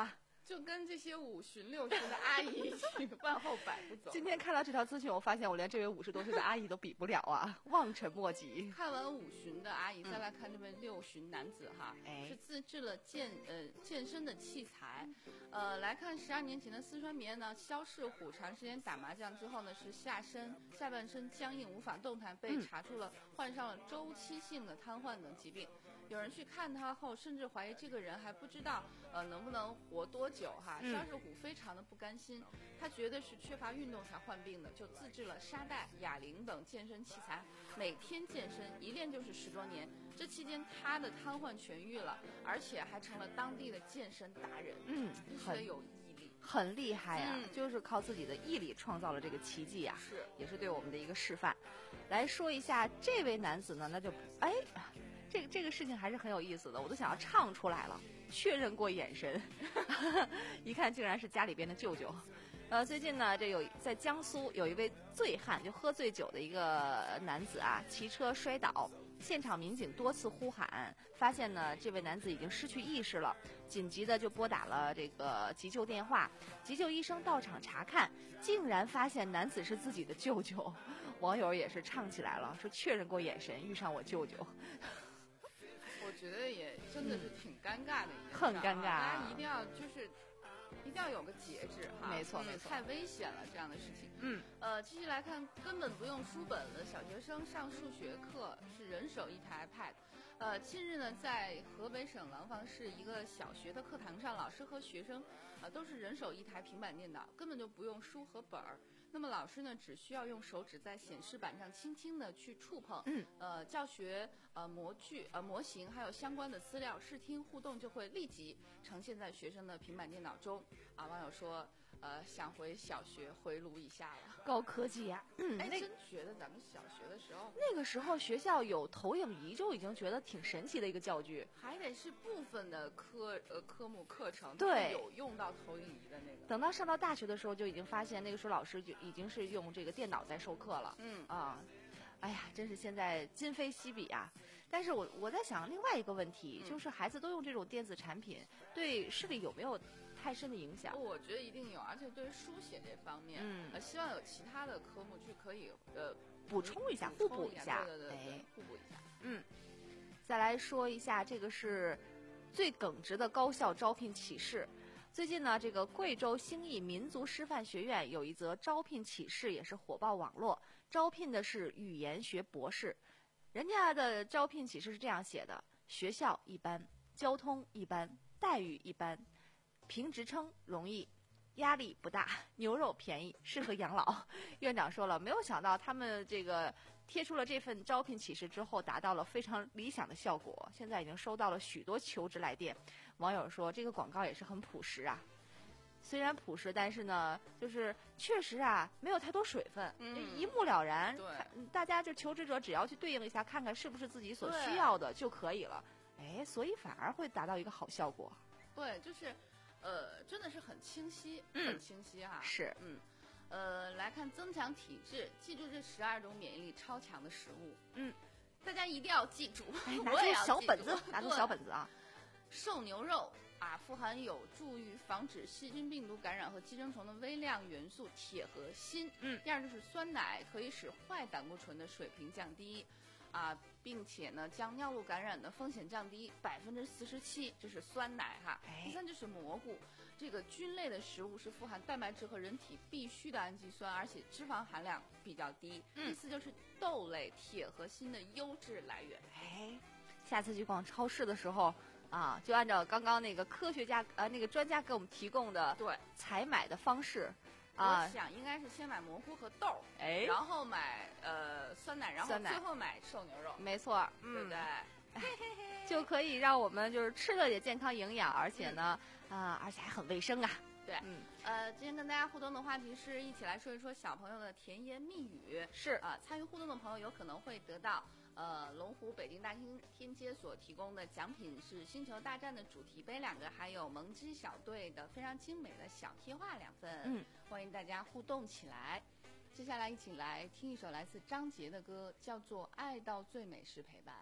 就跟这些五旬六旬的阿姨一起饭后百步走。 今天看到这条资讯，我发现我连这位五十多岁的阿姨都比不了啊，望尘莫及。 看完五旬的阿姨，再来看这位六旬男子哈， 哎、 是自制了健呃健身的器材。呃，来看十二年前的四川绵呢，肖世虎长时间打麻将之后呢，是下身下半身僵硬无法动弹，被查出了患上了周期性的瘫痪等疾病。有人去看他后，甚至怀疑这个人还不知道呃能不能活多久哈。 嗯、 肖世虎非常的不甘心，他觉得是缺乏运动才患病的，就自制了沙袋、哑铃等健身器材，每天健身，一练就是十多年。这期间他的瘫痪痊愈了，而且还成了当地的健身达人。 嗯， 很有毅力， 很厉害啊、 嗯！ 就是靠自己的毅力创造了这个奇迹啊， 是， 也是对我们的一个示范。来说一下这位男子呢，那就哎。这个这个事情还是很有意思的，我都想要唱出来了。确认过眼神，一看竟然是家里边的舅舅。呃，最近呢，这有在江苏有一位醉汉，就喝醉酒的一个男子啊，骑车摔倒，现场民警多次呼喊，发现呢这位男子已经失去意识了，紧急的就拨打了这个急救电话，急救医生到场查看，竟然发现男子是自己的舅舅。网友也是唱起来了，说确认过眼神，遇上我舅舅。 我觉得也真的是挺尴尬的一件事、啊， 很尴尬、啊， 大家一定要就是一定要有个节制哈， 没错没错， 太危险了这样的事情。 嗯， 呃，继续来看，根本不用书本的小学生上数学课是人手一台 iPad。呃，近日呢，在河北省廊坊市一个小学的课堂上，老师和学生呃都是人手一台平板电脑，根本就不用书和本儿。那么老师呢，只需要用手指在显示板上轻轻的去触碰， 嗯， 呃，教学呃模具呃模型还有相关的资料视听互动就会立即呈现在学生的平板电脑中。啊，网友说，呃，想回小学回炉一下了， 高科技呀、啊！ 嗯，哎， 那真觉得咱们小学的时候， 那个时候学校有投影仪就已经觉得挺神奇的一个教具， 还得是部分的科呃科目课程对有用到投影仪的那个。 等到上到大学的时候，就已经发现那个时候老师就已经是用这个电脑在授课了。 嗯啊，哎呀，真是现在今非昔比啊！但是我我在想另外一个问题， 嗯、 就是孩子都用这种电子产品，对视力有没有太深的影响？ 我觉得一定有，而且对于书写这方面， 嗯， 呃，希望有其他的科目去可以呃补充一下、 互补一下， 对对对， 哎， 互补一下。 嗯，再来说一下，这个是最耿直的高校招聘启事。最近呢，这个贵州兴义民族师范学院有一则招聘启事，也是火爆网络。招聘的是语言学博士，人家的招聘启事是这样写的：学校一般，交通一般，待遇一般，评职称容易，压力不大，牛肉便宜，适合养老。院长说了，没有想到他们这个贴出了这份招聘启事之后，达到了非常理想的效果。现在已经收到了许多求职来电。网友说，这个广告也是很朴实啊。虽然朴实，但是呢，就是确实啊，没有太多水分， 嗯、 一目了然。 对， 大家就求职者只要去对应一下，看看是不是自己所需要的就可以了。哎，所以反而会达到一个好效果。 对，就是，呃，真的是很清晰， 嗯、 很清晰哈。 是， 嗯，呃，来看增强体质，记住这十二种免疫力超强的食物。 嗯， 大家一定要记住， 哎、 我也要小本子，拿出小本子啊。 瘦牛肉啊，富含有助于防止细菌、病毒感染和寄生虫的微量元素铁和锌。 嗯， 第二就是酸奶可以使坏胆固醇的水平降低，啊，并且呢将尿路感染的风险降低百分之四十七，这是酸奶哈。 哎、 第三就是蘑菇，这个菌类的食物是富含蛋白质和人体必需的氨基酸，而且脂肪含量比较低。 嗯、 第四就是豆类铁和锌的优质来源。 哎，下次去逛超市的时候。啊，就按照刚刚那个科学家呃那个专家给我们提供的对采买的方式，啊， 我想应该是先买蘑菇和豆， 哎， 然后买呃酸奶，然后最后买瘦牛肉， 没错， 嗯、对不对？ 就可以让我们就是吃了也健康营养，而且呢啊、 嗯呃，而且还很卫生啊。 对，嗯，呃，今天跟大家互动的话题是一起来说一说小朋友的甜言蜜语， 是啊、呃，参与互动的朋友有可能会得到。呃，龙湖北京大厅天街所提供的奖品是《星球大战》的主题杯两个，还有萌鸡小队的非常精美的小贴画两份。 嗯， 欢迎大家互动起来。接下来一起来听一首来自张杰的歌，叫做《爱到最美是陪伴》。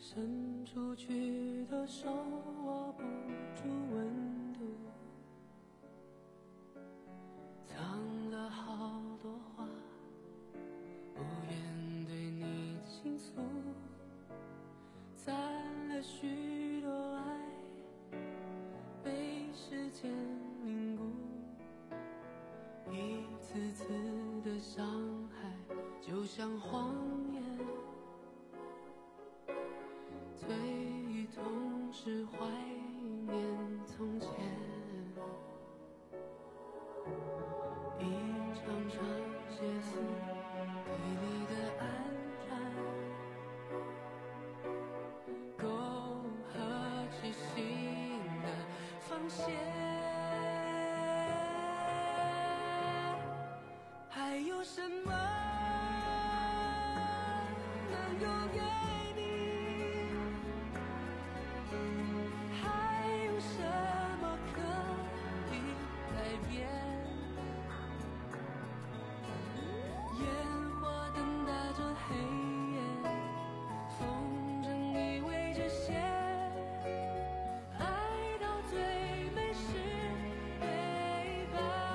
伸出去的手握不住温度，藏了好多话不愿对你倾诉，攒了许多爱被时间凝固，一次次的伤害就像谎言，醉与痛是怀念从前，一场场歇斯底里的安然，沟合起新的防线，还有什么能够给你，还有什么可以改变，烟火等待着黑夜，风筝依偎着线，爱到最美是陪伴。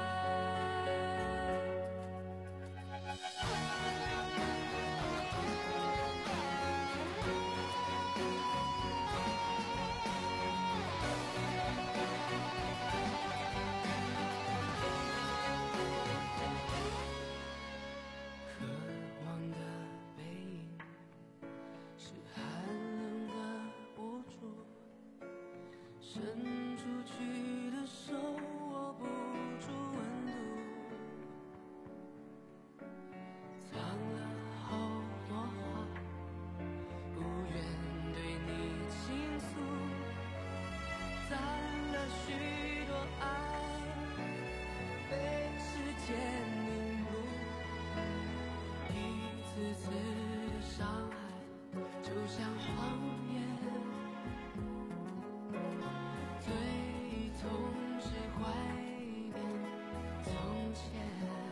渴望的背影是寒冷的无助，伸出去的手握不住温度，藏了好多话不愿对你倾诉，攒了许多爱被时间凝固，一次次的伤害就像谎言，最痛是怀念从前，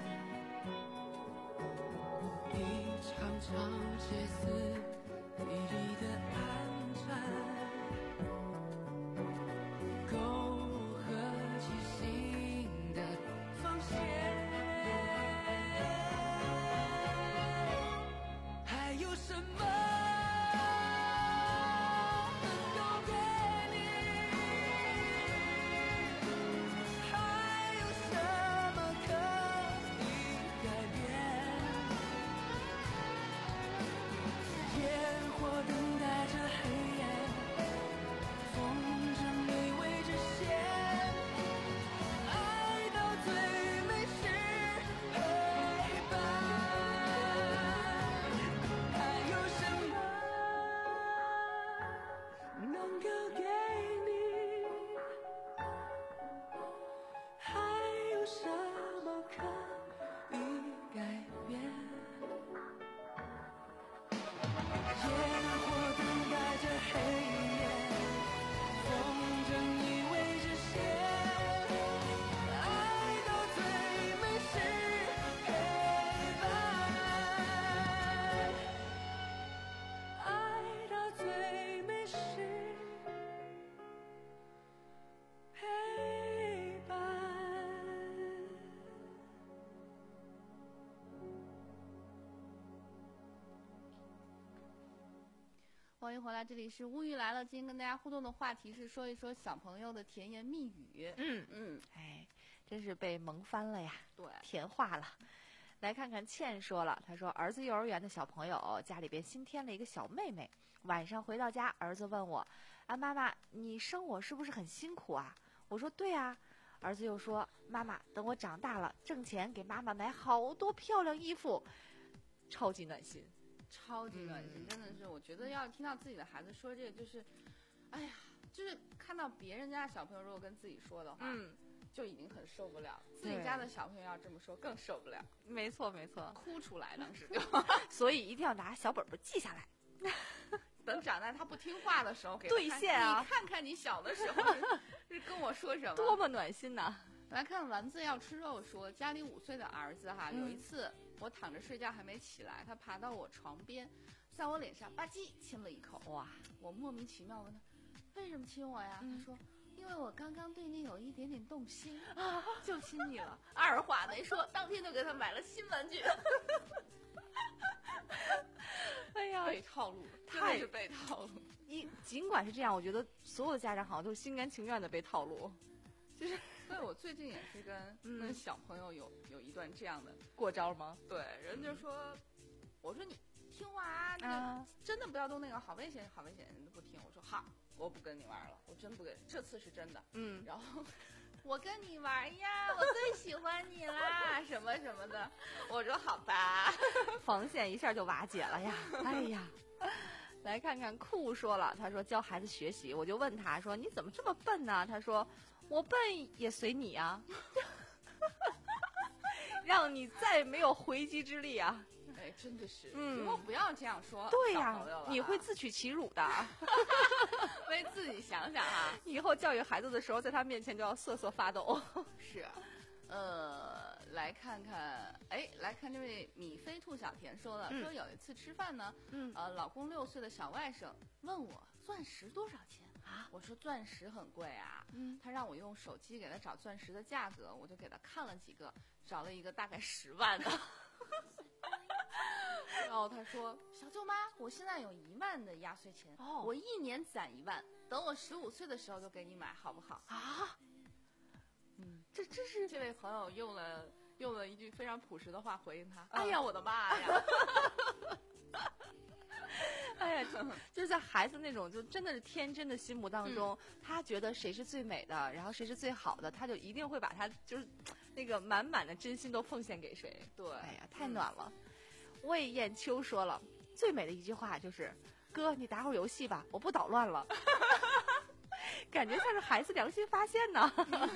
一场场歇斯底里的安缠，沟合起新的防线，还有什么能够给你，还有什么可以改变，烟火等待着黑夜，风筝依偎着线，爱到最美是陪伴，还有什么能够给你，还有什么可以改变，烟火等待着黑夜，风筝依偎着线，爱到最美是陪伴，爱到最美是陪伴。 欢迎回来，这里是乌鱼来了。今天跟大家互动的话题是说一说小朋友的甜言蜜语。 嗯嗯， 哎，真是被萌翻了呀， 对， 甜化了。来看看倩说了，她说儿子幼儿园的小朋友家里边新添了一个小妹妹，晚上回到家，儿子问我，啊妈妈，你生我是不是很辛苦啊？我说对啊。儿子又说，妈妈，等我长大了挣钱给妈妈买好多漂亮衣服，超级暖心。 超级暖心， 嗯真的是，我觉得要听到自己的孩子说这个，就是，哎呀，就是看到别人家的小朋友如果跟自己说的话， 嗯， 就已经很受不了，自己家的小朋友要这么说更受不了。 没错没错， 哭出来当时就， 所以一定要拿小本本记下来。 等长大他不听话的时候给兑现啊！ 你看看你小的时候是跟我说什么， 多么暖心呐！ 来看丸子要吃肉说，家里五岁的儿子哈， 嗯、 有一次我躺着睡觉还没起来，他爬到我床边，在我脸上吧唧亲了一口。哇！我莫名其妙问他，为什么亲我呀？嗯、他说，因为我刚刚对你有一点点动心啊，就亲你了。二话没说，当天就给他买了新玩具。 哎呀， 被套路， 太是被套路。 一尽管是这样，我觉得所有的家长好像都心甘情愿的被套路。就是， 对，我最近也是跟、嗯、跟小朋友有有一段这样的过招吗？ 对，人就说，嗯、我说你听话啊，那个、啊、真的不要动那个，好危险，好危险，人都不听。我说好，我不跟你玩了，我真不跟，这次是真的。嗯，然后我跟你玩呀，我最喜欢你啦，什么什么的。我说好吧， 防线一下就瓦解了呀。哎呀。来看看酷说了，他说教孩子学习，我就问他说你怎么这么笨呢？他说我笨也随你啊，让你再没有回击之力啊！ 哎，真的是，嗯，以后不要这样说， 对呀、 啊， 你会自取其辱的。 为自己想想啊， 以后教育孩子的时候，在他面前就要瑟瑟发抖。 是啊。呃，来看看，哎，来看这位米菲兔小田说了，嗯、说有一次吃饭呢，嗯，呃，老公六岁的小外甥问我钻石多少钱啊？我说钻石很贵啊，嗯，他让我用手机给他找钻石的价格，我就给他看了几个，找了一个大概十万的。然后他说：“小舅妈，我现在有一万的压岁钱，哦，我一年攒一万，等我十五岁的时候就给你买，好不好？”啊。嗯，这这是这位朋友用了用了一句非常朴实的话回应他。哎呀，我的妈呀！ 哎呀，就是在孩子那种就真的是天真的心目当中，嗯、他觉得谁是最美的，然后谁是最好的，他就一定会把他就是那个满满的真心都奉献给谁。 对， 哎呀，太暖了。嗯、魏艳秋说了，最美的一句话就是：“哥，你打会儿游戏吧，我不捣乱了。”感觉像是孩子良心发现呢。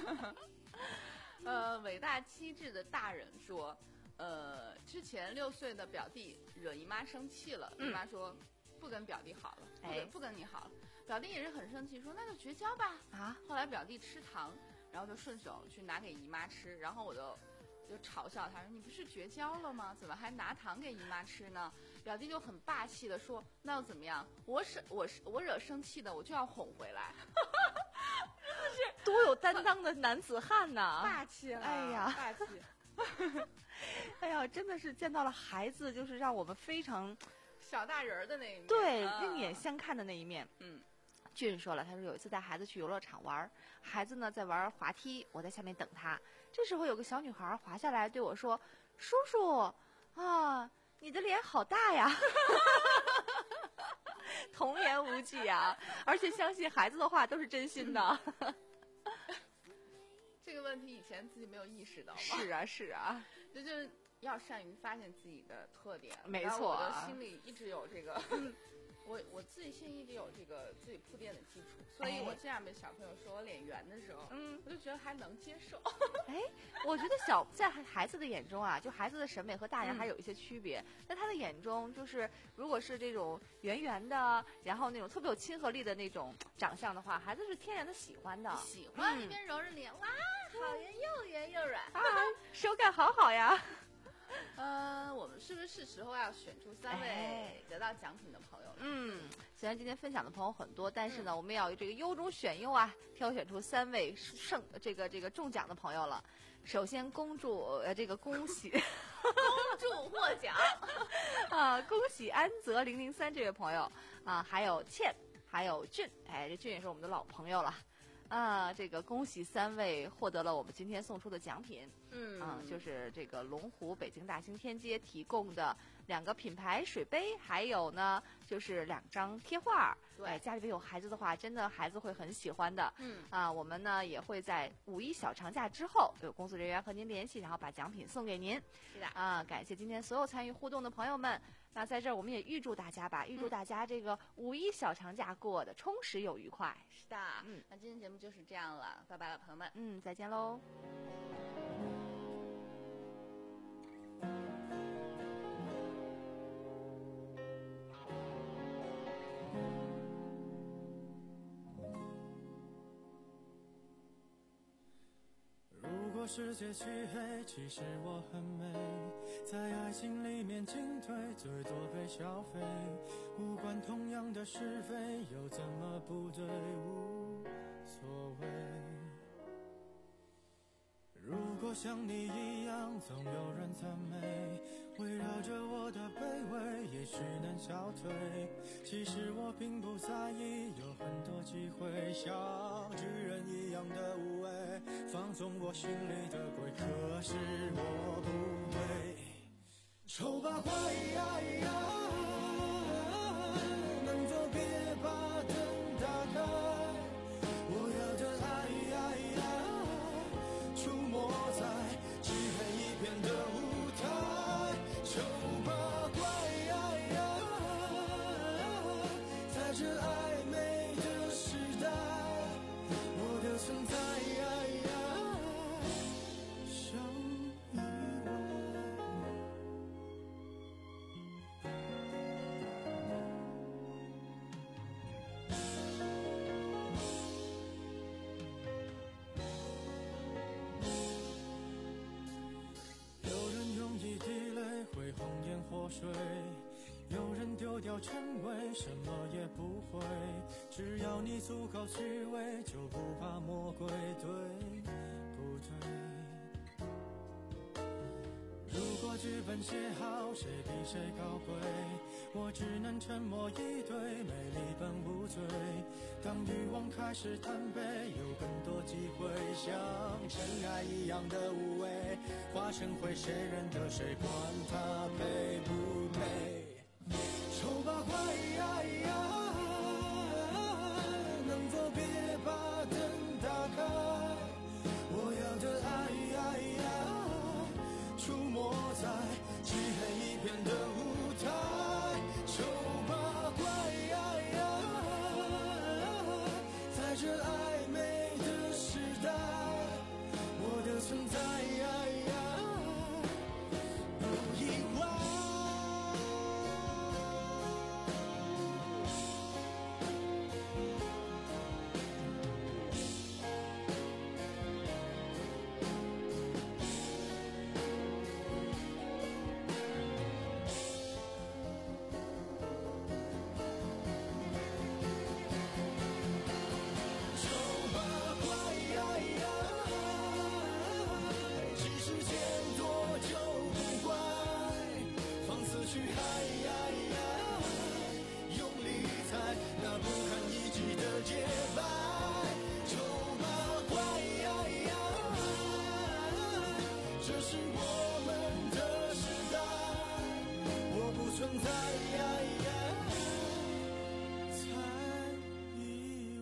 呃，伟大机智的大人说，呃，之前六岁的表弟惹姨妈生气了，姨妈说不跟表弟好了，不跟、哎、不跟你好了。表弟也是很生气，说那就绝交吧。啊，后来表弟吃糖，然后就顺手去拿给姨妈吃，然后我就就嘲笑他说：“你不是绝交了吗？怎么还拿糖给姨妈吃呢？”表弟就很霸气的说：“那又怎么样？我是我是我惹生气的，我就要哄回来。”真的是多有担当的男子汉呐！ 霸气了， 哎呀， 霸气！ 哎呀，真的是见到了孩子，就是让我们非常小大人的那一面， 对，另眼相看的那一面。 嗯。 俊说了，他说有一次带孩子去游乐场玩，孩子呢在玩滑梯，我在下面等他。这时候有个小女孩滑下来对我说：“叔叔啊，你的脸好大呀！”童言无忌啊，而且相信孩子的话都是真心的。 这个问题以前自己没有意识到吗？ 是啊，是啊， 这就是要善于发现自己的特点。 没错、啊， 我的心里一直有这个。我我自己心一直有这个自己铺垫的基础，所以我这样被小朋友说我脸圆的时候，嗯，我就觉得还能接受。 哎，我觉得小在孩子的眼中啊，就孩子的审美和大人还有一些区别。在、嗯、他的眼中，就是如果是这种圆圆的，然后那种特别有亲和力的那种长相的话，孩子是天然的喜欢的， 喜欢、嗯、一边揉着脸，哇，好圆又圆又软啊，手感好好呀。 呃，我们是不是是时候要选出三位得到奖品的朋友了？ 嗯，虽然今天分享的朋友很多，但是呢，嗯、我们也要有这个优中选优啊，挑选出三位胜这个这个中奖的朋友了。首先，恭祝呃这个恭喜， 恭祝获奖啊！恭喜安泽零零三这位朋友啊，还有倩，还有俊，哎，这俊也是我们的老朋友了。啊，这个恭喜三位获得了我们今天送出的奖品，嗯，啊，就是这个龙湖北京大兴天街提供的两个品牌水杯，还有呢就是两张贴画。对，哎，家里边有孩子的话，真的孩子会很喜欢的。嗯，啊，我们呢也会在五一小长假之后有工作人员和您联系，然后把奖品送给您。 是的， 啊，感谢今天所有参与互动的朋友们。那在这儿我们也预祝大家吧，预祝大家这个五一小长假过得充实又愉快。 是的，嗯，那今天节目就是这样了，拜拜了，朋友们。 嗯，再见喽。 如果世界漆黑，其实我很美。 在爱情里面进退，最多被消费，无关同样的是非，又怎么不对，无所谓。如果像你一样，总有人赞美，围绕着我的卑微，也许能消退。其实我并不在意，有很多机会，像巨人一样的无畏，放纵我心里的鬼，可是我不会。丑八怪呀呀，能否别把灯打开？我要的爱呀呀，出没在漆黑一片的舞台。丑八怪呀呀，在这暧昧的时代，我的存在呀呀，像意外。有人用一滴泪会红颜祸水，有人丢掉称谓，什么也不会。只要你足够虚伪，就不怕魔鬼，对不对？如果剧本写好，谁比谁高贵？我只能沉默以对，美丽本无罪。当欲望开始贪杯，有更多机会，像尘埃一样的无畏，化成灰，谁认得谁，管他配不配。丑八怪呀呀，能否别把灯打开？我要的爱呀呀，出没在漆黑一片的舞台。丑八怪呀呀，在这暧昧的时代，我的存在呀呀，不意外。去嗨呀呀，用力踩那不堪一击的节拍。丑八怪呀呀，这是我们的时代，我不存在呀呀，才意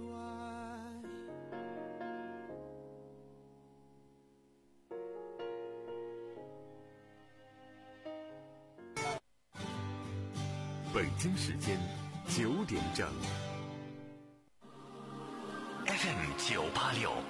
外。 北京时间九点整 ，F M 九八六。